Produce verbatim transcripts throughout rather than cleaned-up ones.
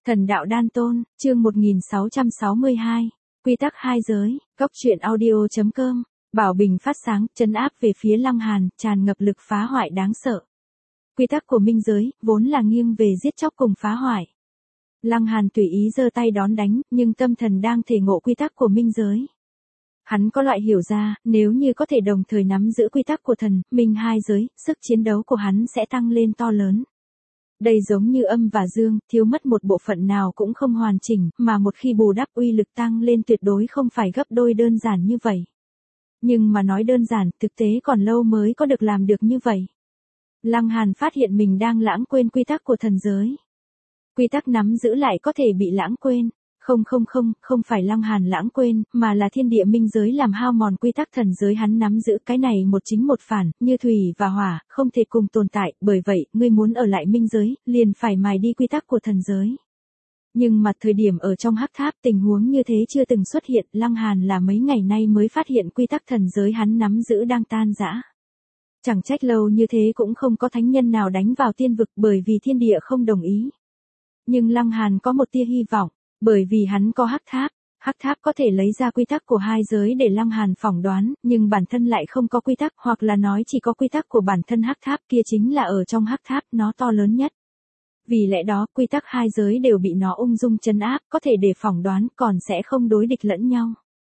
Thần đạo đan tôn, chương một nghìn sáu trăm sáu mươi hai, quy tắc hai giới, cốc truyện audio chấm com, bảo bình phát sáng, trấn áp về phía Lăng Hàn, tràn ngập lực phá hoại đáng sợ. Quy tắc của minh giới, vốn là nghiêng về giết chóc cùng phá hoại. Lăng Hàn tùy ý giơ tay đón đánh, nhưng tâm thần đang thể ngộ quy tắc của minh giới. Hắn có loại hiểu ra, nếu như có thể đồng thời nắm giữ quy tắc của thần, minh hai giới, sức chiến đấu của hắn sẽ tăng lên to lớn. Đây giống như âm và dương, thiếu mất một bộ phận nào cũng không hoàn chỉnh, mà một khi bù đắp uy lực tăng lên tuyệt đối không phải gấp đôi đơn giản như vậy. Nhưng mà nói đơn giản, thực tế còn lâu mới có được làm được như vậy. Lăng Hàn phát hiện mình đang lãng quên quy tắc của thần giới. Quy tắc nắm giữ lại có thể bị lãng quên. Không không không, không phải Lăng Hàn lãng quên, mà là thiên địa minh giới làm hao mòn quy tắc thần giới hắn nắm giữ. Cái này một chính một phản, như thủy và hỏa, không thể cùng tồn tại, bởi vậy, ngươi muốn ở lại minh giới, liền phải mài đi quy tắc của thần giới. Nhưng mà thời điểm ở trong hắc tháp tình huống như thế chưa từng xuất hiện, Lăng Hàn là mấy ngày nay mới phát hiện quy tắc thần giới hắn nắm giữ đang tan rã. Chẳng trách lâu như thế cũng không có thánh nhân nào đánh vào tiên vực bởi vì thiên địa không đồng ý. Nhưng Lăng Hàn có một tia hy vọng. Bởi vì hắn có hắc tháp, hắc tháp có thể lấy ra quy tắc của hai giới để Lăng Hàn phỏng đoán, nhưng bản thân lại không có quy tắc, hoặc là nói chỉ có quy tắc của bản thân hắc tháp kia chính là ở trong hắc tháp, nó to lớn nhất. Vì lẽ đó, quy tắc hai giới đều bị nó ung dung trấn áp, có thể để phỏng đoán, còn sẽ không đối địch lẫn nhau.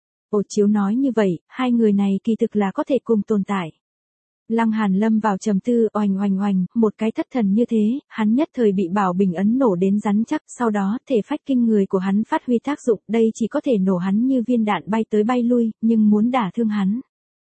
Ổ Chiếu nói như vậy, hai người này kỳ thực là có thể cùng tồn tại. Lăng Hàn lâm vào trầm tư, oành oành oành, một cái thất thần như thế, hắn nhất thời bị bảo bình ấn nổ đến rắn chắc, sau đó thể phách kinh người của hắn phát huy tác dụng, đây chỉ có thể nổ hắn như viên đạn bay tới bay lui, nhưng muốn đả thương hắn.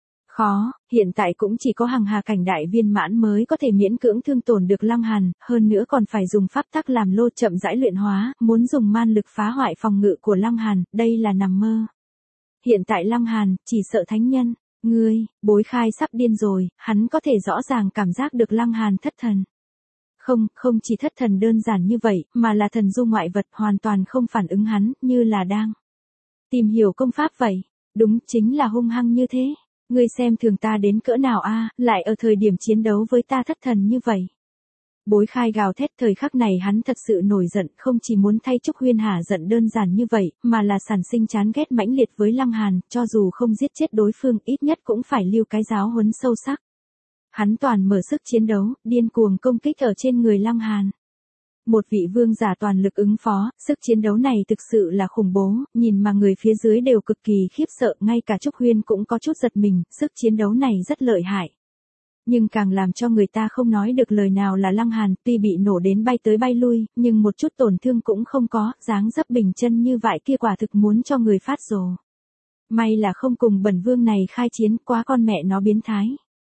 Khó, hiện tại cũng chỉ có hằng hà cảnh đại viên mãn mới có thể miễn cưỡng thương tổn được Lăng Hàn, hơn nữa còn phải dùng pháp tắc làm lô chậm rãi luyện hóa, muốn dùng man lực phá hoại phòng ngự của Lăng Hàn, đây là nằm mơ. Hiện tại Lăng Hàn, chỉ sợ thánh nhân. Ngươi, Bối Khai sắp điên rồi, hắn có thể rõ ràng cảm giác được Lăng Hàn thất thần. Không, không chỉ thất thần đơn giản như vậy, mà là thần du ngoại vật hoàn toàn không phản ứng hắn, như là đang tìm hiểu công pháp vậy. Đúng, chính là hung hăng như thế. Ngươi xem thường ta đến cỡ nào a, lại ở thời điểm chiến đấu với ta thất thần như vậy. Bối Khai gào thét, thời khắc này hắn thật sự nổi giận, không chỉ muốn thay Trúc Huyên Hà giận đơn giản như vậy, mà là sản sinh chán ghét mãnh liệt với Lăng Hàn, cho dù không giết chết đối phương, ít nhất cũng phải lưu cái giáo huấn sâu sắc. Hắn toàn mở sức chiến đấu, điên cuồng công kích ở trên người Lăng Hàn. Một vị vương giả toàn lực ứng phó, sức chiến đấu này thực sự là khủng bố, nhìn mà người phía dưới đều cực kỳ khiếp sợ, ngay cả Trúc Huyên cũng có chút giật mình, sức chiến đấu này rất lợi hại. Nhưng càng làm cho người ta không nói được lời nào là Lăng Hàn, tuy bị nổ đến bay tới bay lui, nhưng một chút tổn thương cũng không có, dáng dấp bình chân như vậy kia quả thực muốn cho người phát rồ. May là không cùng bẩn vương này khai chiến, quá con mẹ nó biến thái.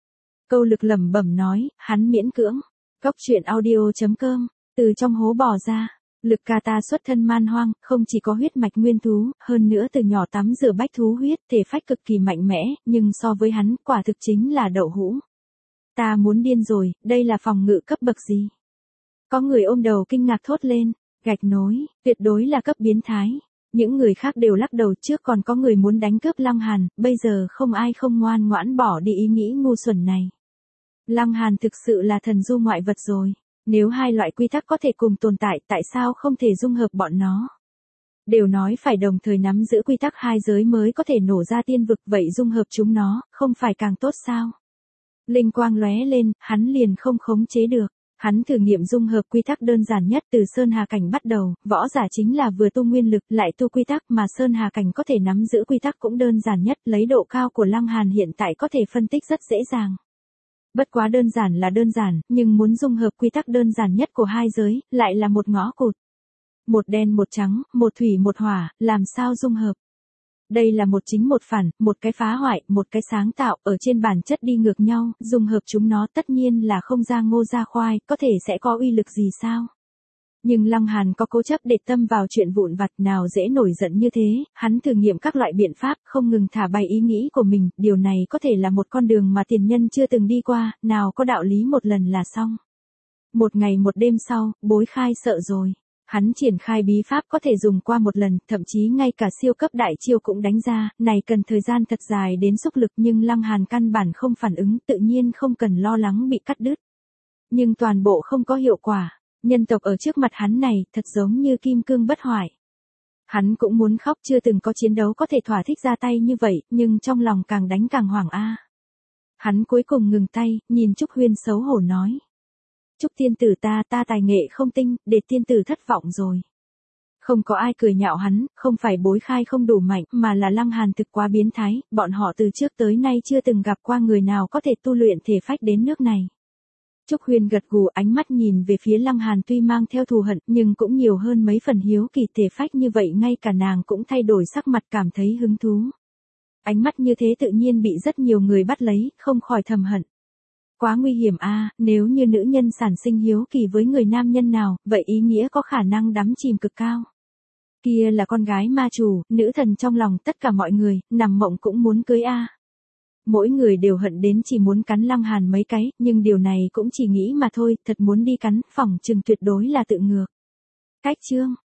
Câu lực lẩm bẩm nói, hắn miễn cưỡng. Cốc truyện audio chấm com, từ trong hố bò ra. Lực Kata xuất thân man hoang, không chỉ có huyết mạch nguyên thú, hơn nữa từ nhỏ tắm rửa bách thú huyết, thể phách cực kỳ mạnh mẽ, nhưng so với hắn, quả thực chính là đậu hũ. Ta muốn điên rồi, đây là phòng ngự cấp bậc gì? Có người ôm đầu kinh ngạc thốt lên, gạch nối, tuyệt đối là cấp biến thái. Những người khác đều lắc đầu, trước còn có người muốn đánh cướp Lăng Hàn, bây giờ không ai không ngoan ngoãn bỏ đi ý nghĩ ngu xuẩn này. Lăng Hàn thực sự là thần du ngoại vật rồi. Nếu hai loại quy tắc có thể cùng tồn tại, tại sao không thể dung hợp bọn nó? Đều nói phải đồng thời nắm giữ quy tắc hai giới mới có thể nổ ra tiên vực, vậy dung hợp chúng nó, không phải càng tốt sao? Linh quang lóe lên, hắn liền không khống chế được. Hắn thử nghiệm dung hợp quy tắc đơn giản nhất từ Sơn Hà Cảnh bắt đầu, võ giả chính là vừa tu nguyên lực lại tu quy tắc, mà Sơn Hà Cảnh có thể nắm giữ quy tắc cũng đơn giản nhất, lấy độ cao của Lăng Hàn hiện tại có thể phân tích rất dễ dàng. Bất quá đơn giản là đơn giản, nhưng muốn dung hợp quy tắc đơn giản nhất của hai giới, lại là một ngõ cụt. Một đen một trắng, một thủy một hỏa, làm sao dung hợp? Đây là một chính một phản, một cái phá hoại, một cái sáng tạo, ở trên bản chất đi ngược nhau, dung hợp chúng nó tất nhiên là không ra ngô ra khoai, có thể sẽ có uy lực gì sao? Nhưng Lăng Hàn có cố chấp để tâm vào chuyện vụn vặt, nào dễ nổi giận như thế, hắn thử nghiệm các loại biện pháp, không ngừng thả bay ý nghĩ của mình, điều này có thể là một con đường mà tiền nhân chưa từng đi qua, nào có đạo lý một lần là xong. Một ngày một đêm sau, Bối Khai sợ rồi. Hắn triển khai bí pháp có thể dùng qua một lần, thậm chí ngay cả siêu cấp đại chiêu cũng đánh ra, này cần thời gian thật dài đến xúc lực, nhưng Lăng Hàn căn bản không phản ứng, tự nhiên không cần lo lắng bị cắt đứt. Nhưng toàn bộ không có hiệu quả. Nhân tộc ở trước mặt hắn này, thật giống như kim cương bất hoại. Hắn cũng muốn khóc, chưa từng có chiến đấu có thể thỏa thích ra tay như vậy, nhưng trong lòng càng đánh càng hoảng a. Hắn cuối cùng ngừng tay, nhìn Trúc Huyên xấu hổ nói. Trúc tiên tử ta, ta tài nghệ không tinh, để tiên tử thất vọng rồi. Không có ai cười nhạo hắn, không phải bối khai không đủ mạnh, mà là Lăng Hàn thực quá biến thái, bọn họ từ trước tới nay chưa từng gặp qua người nào có thể tu luyện thể phách đến nước này. Trúc Huyên gật gù, ánh mắt nhìn về phía Lăng Hàn, tuy mang theo thù hận, nhưng cũng nhiều hơn mấy phần hiếu kỳ. Thể phách như vậy ngay cả nàng cũng thay đổi sắc mặt, cảm thấy hứng thú. Ánh mắt như thế tự nhiên bị rất nhiều người bắt lấy, không khỏi thầm hận. Quá nguy hiểm a, nếu như nữ nhân sản sinh hiếu kỳ với người nam nhân nào, vậy ý nghĩa có khả năng đắm chìm cực cao. Kia là con gái ma chủ, nữ thần trong lòng tất cả mọi người, nằm mộng cũng muốn cưới a. Mỗi người đều hận đến chỉ muốn cắn Lăng Hàn mấy cái, nhưng điều này cũng chỉ nghĩ mà thôi, thật muốn đi cắn, phỏng chừng tuyệt đối là tự ngược. Cách chương